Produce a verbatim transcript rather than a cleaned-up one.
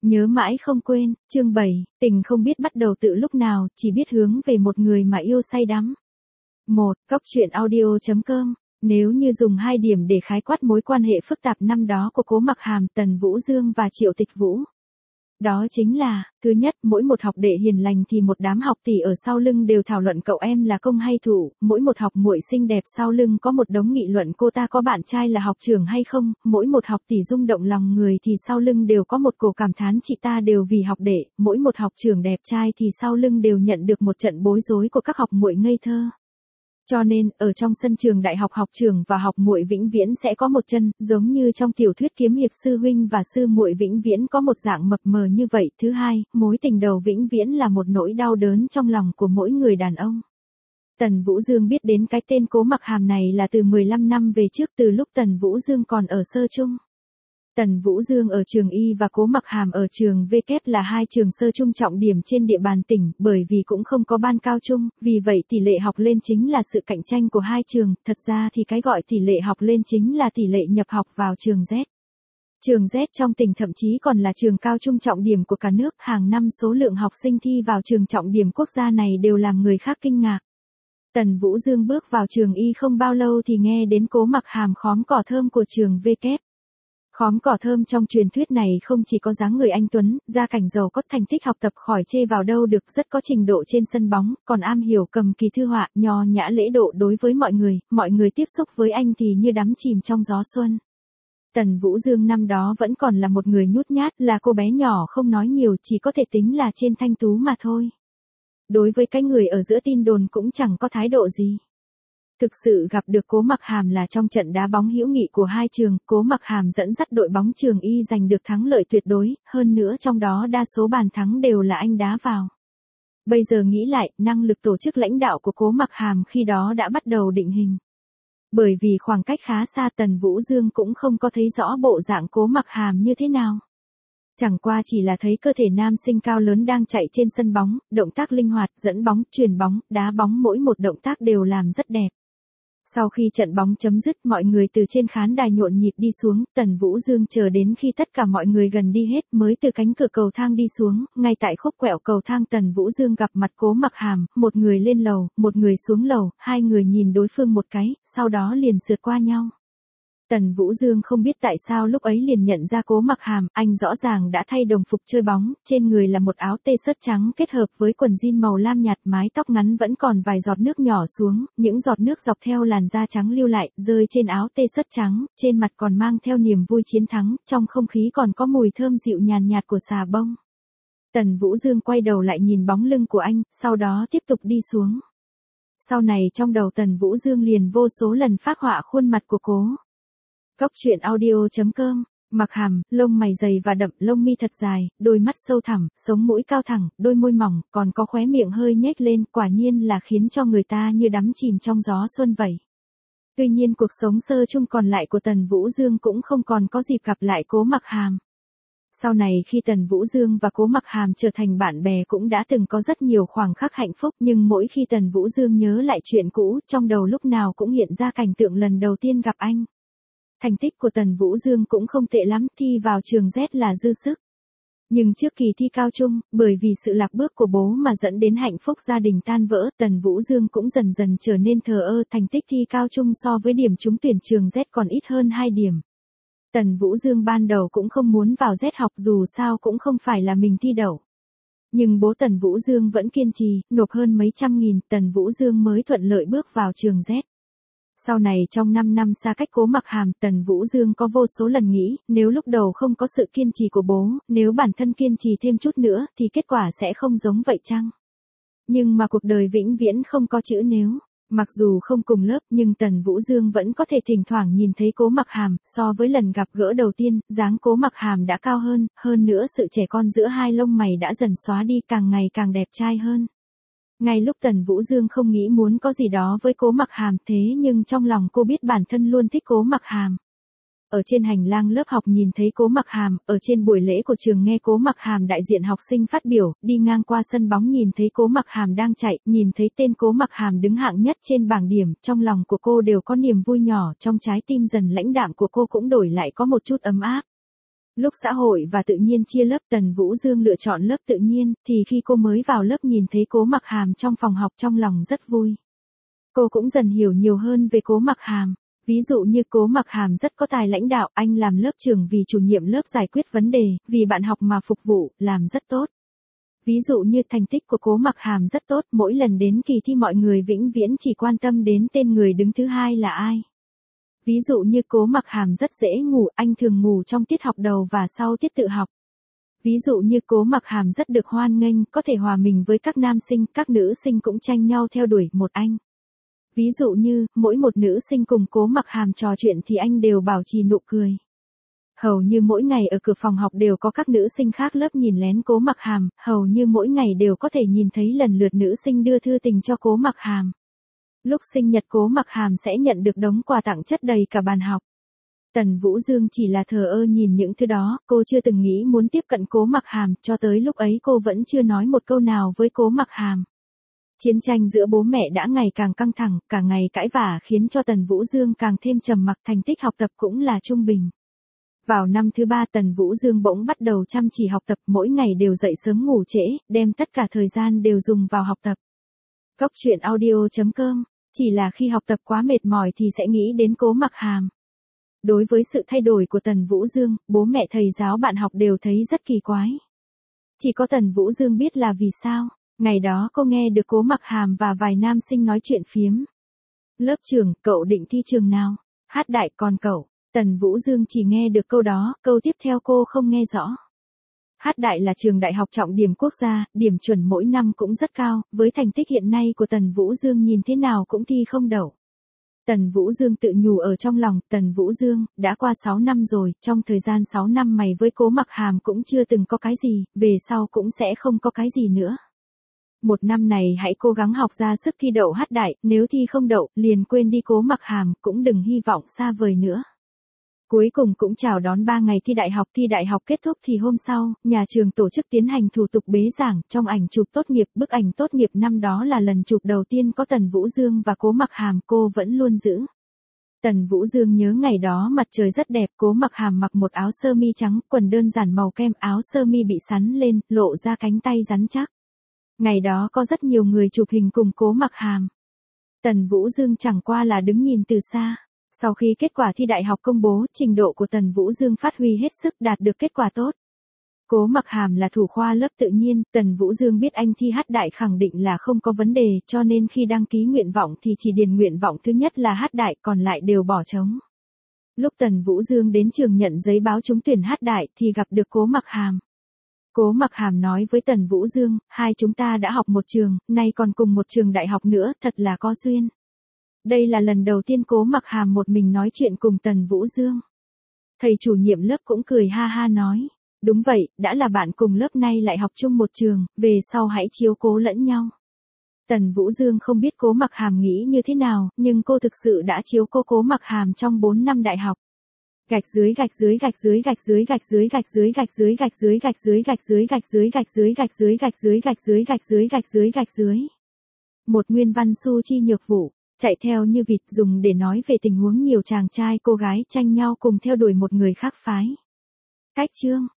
Nhớ mãi không quên, chương bảy, tình không biết bắt đầu từ lúc nào, chỉ biết hướng về một người mà yêu say đắm. một. Góc truyện audio.com. Nếu như dùng hai điểm để khái quát mối quan hệ phức tạp năm đó của Cố Mặc Hàm, Tần Vũ Dương và Triệu Tịch Vũ, đó chính là, thứ nhất, mỗi một học đệ hiền lành thì một đám học tỷ ở sau lưng đều thảo luận cậu em là công hay thủ, mỗi một học muội xinh đẹp sau lưng có một đống nghị luận cô ta có bạn trai là học trưởng hay không, mỗi một học tỷ rung động lòng người thì sau lưng đều có một cổ cảm thán chị ta đều vì học đệ, mỗi một học trưởng đẹp trai thì sau lưng đều nhận được một trận bối rối của các học muội ngây thơ. Cho nên, ở trong sân trường đại học học trưởng và học muội vĩnh viễn sẽ có một chân, giống như trong tiểu thuyết kiếm hiệp sư huynh và sư muội vĩnh viễn có một dạng mập mờ như vậy. Thứ hai, mối tình đầu vĩnh viễn là một nỗi đau đớn trong lòng của mỗi người đàn ông. Tần Vũ Dương biết đến cái tên Cố Mặc Hàm này là từ mười lăm năm về trước, từ lúc Tần Vũ Dương còn ở sơ trung. Tần Vũ Dương ở trường Y và Cố Mặc Hàm ở trường V kép là hai trường sơ trung trọng điểm trên địa bàn tỉnh, bởi vì cũng không có ban cao trung, vì vậy tỷ lệ học lên chính là sự cạnh tranh của hai trường, thật ra thì cái gọi tỷ lệ học lên chính là tỷ lệ nhập học vào trường Z. Trường Z trong tỉnh thậm chí còn là trường cao trung trọng điểm của cả nước, hàng năm số lượng học sinh thi vào trường trọng điểm quốc gia này đều làm người khác kinh ngạc. Tần Vũ Dương bước vào trường Y không bao lâu thì nghe đến Cố Mặc Hàm khóm cỏ thơm của trường V kép. Khóm cỏ thơm trong truyền thuyết này không chỉ có dáng người anh tuấn, gia cảnh giàu có, thành tích học tập khỏi chê vào đâu được, rất có trình độ trên sân bóng, còn am hiểu cầm kỳ thư họa, nho nhã lễ độ đối với mọi người, mọi người tiếp xúc với anh thì như đắm chìm trong gió xuân. Tần Vũ Dương năm đó vẫn còn là một người nhút nhát, là cô bé nhỏ không nói nhiều, chỉ có thể tính là trên thanh tú mà thôi. Đối với cái người ở giữa tin đồn cũng chẳng có thái độ gì. Thực sự gặp được Cố Mặc Hàm là trong trận đá bóng hữu nghị của hai trường, Cố Mặc Hàm dẫn dắt đội bóng trường Y giành được thắng lợi tuyệt đối, hơn nữa trong đó đa số bàn thắng đều là anh đá vào. Bây giờ nghĩ lại, năng lực tổ chức lãnh đạo của Cố Mặc Hàm khi đó đã bắt đầu định hình. Bởi vì khoảng cách khá xa, Tần Vũ Dương cũng không có thấy rõ bộ dạng Cố Mặc Hàm như thế nào. Chẳng qua chỉ là thấy cơ thể nam sinh cao lớn đang chạy trên sân bóng, động tác linh hoạt, dẫn bóng, chuyền bóng, đá bóng, mỗi một động tác đều làm rất đẹp. Sau khi trận bóng chấm dứt, mọi người từ trên khán đài nhộn nhịp đi xuống, Tần Vũ Dương chờ đến khi tất cả mọi người gần đi hết mới từ cánh cửa cầu thang đi xuống, ngay tại khúc quẹo cầu thang Tần Vũ Dương gặp mặt Cố Mặc Hàm, một người lên lầu, một người xuống lầu, hai người nhìn đối phương một cái, sau đó liền sượt qua nhau. Tần Vũ Dương không biết tại sao lúc ấy liền nhận ra Cố Mặc Hàm, anh rõ ràng đã thay đồng phục chơi bóng, trên người là một áo t-shirt trắng kết hợp với quần jean màu lam nhạt, mái tóc ngắn vẫn còn vài giọt nước nhỏ xuống, những giọt nước dọc theo làn da trắng lưu lại, rơi trên áo t-shirt trắng, trên mặt còn mang theo niềm vui chiến thắng, trong không khí còn có mùi thơm dịu nhàn nhạt của xà bông. Tần Vũ Dương quay đầu lại nhìn bóng lưng của anh, sau đó tiếp tục đi xuống. Sau này trong đầu Tần Vũ Dương liền vô số lần phác họa khuôn mặt của Cố. Góc truyện audio.com. Mặc Hàm, lông mày dày và đậm, lông mi thật dài, đôi mắt sâu thẳm, sống mũi cao thẳng, đôi môi mỏng, còn có khóe miệng hơi nhếch lên, quả nhiên là khiến cho người ta như đắm chìm trong gió xuân vậy. Tuy nhiên cuộc sống sơ chung còn lại của Tần Vũ Dương cũng không còn có dịp gặp lại Cố Mặc Hàm. Sau này khi Tần Vũ Dương và Cố Mặc Hàm trở thành bạn bè cũng đã từng có rất nhiều khoảnh khắc hạnh phúc, nhưng mỗi khi Tần Vũ Dương nhớ lại chuyện cũ, trong đầu lúc nào cũng hiện ra cảnh tượng lần đầu tiên gặp anh. Thành tích của Tần Vũ Dương cũng không tệ lắm, thi vào trường Z là dư sức. Nhưng trước kỳ thi cao trung, bởi vì sự lạc bước của bố mà dẫn đến hạnh phúc gia đình tan vỡ, Tần Vũ Dương cũng dần dần trở nên thờ ơ, thành tích thi cao trung so với điểm trúng tuyển trường Z còn ít hơn hai điểm. Tần Vũ Dương ban đầu cũng không muốn vào Z học, dù sao cũng không phải là mình thi đậu. Nhưng bố Tần Vũ Dương vẫn kiên trì, nộp hơn mấy trăm nghìn, Tần Vũ Dương mới thuận lợi bước vào trường Z. Sau này trong năm năm xa cách Cố Mặc Hàm, Tần Vũ Dương có vô số lần nghĩ, nếu lúc đầu không có sự kiên trì của bố, nếu bản thân kiên trì thêm chút nữa, thì kết quả sẽ không giống vậy chăng? Nhưng mà cuộc đời vĩnh viễn không có chữ nếu. Mặc dù không cùng lớp, nhưng Tần Vũ Dương vẫn có thể thỉnh thoảng nhìn thấy Cố Mặc Hàm, so với lần gặp gỡ đầu tiên, dáng Cố Mặc Hàm đã cao hơn, hơn nữa sự trẻ con giữa hai lông mày đã dần xóa đi, càng ngày càng đẹp trai hơn. Ngay lúc Tần Vũ Dương không nghĩ muốn có gì đó với Cố Mặc Hàm, thế nhưng trong lòng cô biết bản thân luôn thích Cố Mặc Hàm. Ở trên hành lang lớp học nhìn thấy Cố Mặc Hàm, ở trên buổi lễ của trường nghe Cố Mặc Hàm đại diện học sinh phát biểu, đi ngang qua sân bóng nhìn thấy Cố Mặc Hàm đang chạy, nhìn thấy tên Cố Mặc Hàm đứng hạng nhất trên bảng điểm, trong lòng của cô đều có niềm vui nhỏ, trong trái tim dần lãnh đạm của cô cũng đổi lại có một chút ấm áp. Lúc xã hội và tự nhiên chia lớp, Tần Vũ Dương lựa chọn lớp tự nhiên, thì khi cô mới vào lớp nhìn thấy Cố Mặc Hàm trong phòng học trong lòng rất vui. Cô cũng dần hiểu nhiều hơn về Cố Mặc Hàm. Ví dụ như Cố Mặc Hàm rất có tài lãnh đạo, anh làm lớp trưởng vì chủ nhiệm lớp giải quyết vấn đề, vì bạn học mà phục vụ, làm rất tốt. Ví dụ như thành tích của Cố Mặc Hàm rất tốt, mỗi lần đến kỳ thi mọi người vĩnh viễn chỉ quan tâm đến tên người đứng thứ hai là ai. Ví dụ như Cố Mặc Hàm rất dễ ngủ, anh thường ngủ trong tiết học đầu và sau tiết tự học. Ví dụ như Cố Mặc Hàm rất được hoan nghênh, có thể hòa mình với các nam sinh, các nữ sinh cũng tranh nhau theo đuổi một anh. Ví dụ như, mỗi một nữ sinh cùng Cố Mặc Hàm trò chuyện thì anh đều bảo trì nụ cười. Hầu như mỗi ngày ở cửa phòng học đều có các nữ sinh khác lớp nhìn lén Cố Mặc Hàm, hầu như mỗi ngày đều có thể nhìn thấy lần lượt nữ sinh đưa thư tình cho Cố Mặc Hàm. Lúc sinh nhật Cố Mặc Hàm sẽ nhận được đống quà tặng chất đầy cả bàn học. Tần Vũ Dương chỉ là thờ ơ nhìn những thứ đó, cô chưa từng nghĩ muốn tiếp cận Cố Mặc Hàm, cho tới lúc ấy cô vẫn chưa nói một câu nào với Cố Mặc Hàm. Chiến tranh giữa bố mẹ đã ngày càng căng thẳng, cả ngày cãi vã khiến cho Tần Vũ Dương càng thêm trầm mặc, thành tích học tập cũng là trung bình. Vào năm thứ ba Tần Vũ Dương bỗng bắt đầu chăm chỉ học tập, mỗi ngày đều dậy sớm ngủ trễ, đem tất cả thời gian đều dùng vào học tập. Cốc truyện audio chấm com, chỉ là khi học tập quá mệt mỏi thì sẽ nghĩ đến Cố Mặc Hàm. Đối với sự thay đổi của Tần Vũ Dương, bố mẹ thầy giáo bạn học đều thấy rất kỳ quái. Chỉ có Tần Vũ Dương biết là vì sao. Ngày đó cô nghe được Cố Mặc Hàm và vài nam sinh nói chuyện phiếm. Lớp trưởng, cậu định thi trường nào? Hát Đại, còn cậu? Tần Vũ Dương chỉ nghe được câu đó, câu tiếp theo cô không nghe rõ. Hát Đại là trường đại học trọng điểm quốc gia, điểm chuẩn mỗi năm cũng rất cao, với thành tích hiện nay của Tần Vũ Dương nhìn thế nào cũng thi không đậu. Tần Vũ Dương tự nhủ ở trong lòng, Tần Vũ Dương, đã qua sáu năm rồi, trong thời gian sáu năm mày với Cố Mặc Hàm cũng chưa từng có cái gì, về sau cũng sẽ không có cái gì nữa. Một năm này hãy cố gắng học ra sức thi đậu Hát Đại, nếu thi không đậu, liền quên đi Cố Mặc Hàm, cũng đừng hy vọng xa vời nữa. Cuối cùng cũng chào đón ba ngày thi đại học, thi đại học kết thúc thì hôm sau, nhà trường tổ chức tiến hành thủ tục bế giảng, trong ảnh chụp tốt nghiệp, bức ảnh tốt nghiệp năm đó là lần chụp đầu tiên có Tần Vũ Dương và Cố Mặc Hàm, cô vẫn luôn giữ. Tần Vũ Dương nhớ ngày đó mặt trời rất đẹp, Cố Mặc Hàm mặc một áo sơ mi trắng, quần đơn giản màu kem, áo sơ mi bị sắn lên, lộ ra cánh tay rắn chắc. Ngày đó có rất nhiều người chụp hình cùng Cố Mặc Hàm. Tần Vũ Dương chẳng qua là đứng nhìn từ xa. Sau khi kết quả thi đại học công bố, trình độ của Tần Vũ Dương phát huy hết sức, đạt được kết quả tốt. Cố Mặc Hàm là thủ khoa lớp tự nhiên, Tần Vũ Dương biết anh thi Hát Đại khẳng định là không có vấn đề, cho nên khi đăng ký nguyện vọng thì chỉ điền nguyện vọng thứ nhất là Hát Đại, còn lại đều bỏ trống. Lúc Tần Vũ Dương đến trường nhận giấy báo trúng tuyển Hát Đại thì gặp được Cố Mặc Hàm. Cố Mặc Hàm nói với Tần Vũ Dương, hai chúng ta đã học một trường, nay còn cùng một trường đại học nữa, thật là có duyên. Đây là lần đầu tiên Cố Mặc Hàm một mình nói chuyện cùng Tần Vũ Dương. Thầy chủ nhiệm lớp cũng cười ha ha nói, đúng vậy, đã là bạn cùng lớp nay lại học chung một trường, về sau hãy chiếu cố lẫn nhau. Tần Vũ Dương không biết Cố Mặc Hàm nghĩ như thế nào, nhưng cô thực sự đã chiếu cố Cố Mặc Hàm trong bốn năm đại học. Gạch dưới gạch dưới gạch dưới gạch dưới gạch dưới gạch dưới gạch dưới gạch dưới gạch dưới gạch dưới gạch dưới gạch dưới gạch dưới gạch dưới gạch dưới gạch dưới gạch dưới gạch dưới. Một nguyên văn Su Chi Nhược Vũ, chạy theo như vịt, dùng để nói về tình huống nhiều chàng trai cô gái tranh nhau cùng theo đuổi một người khác phái. Cách chương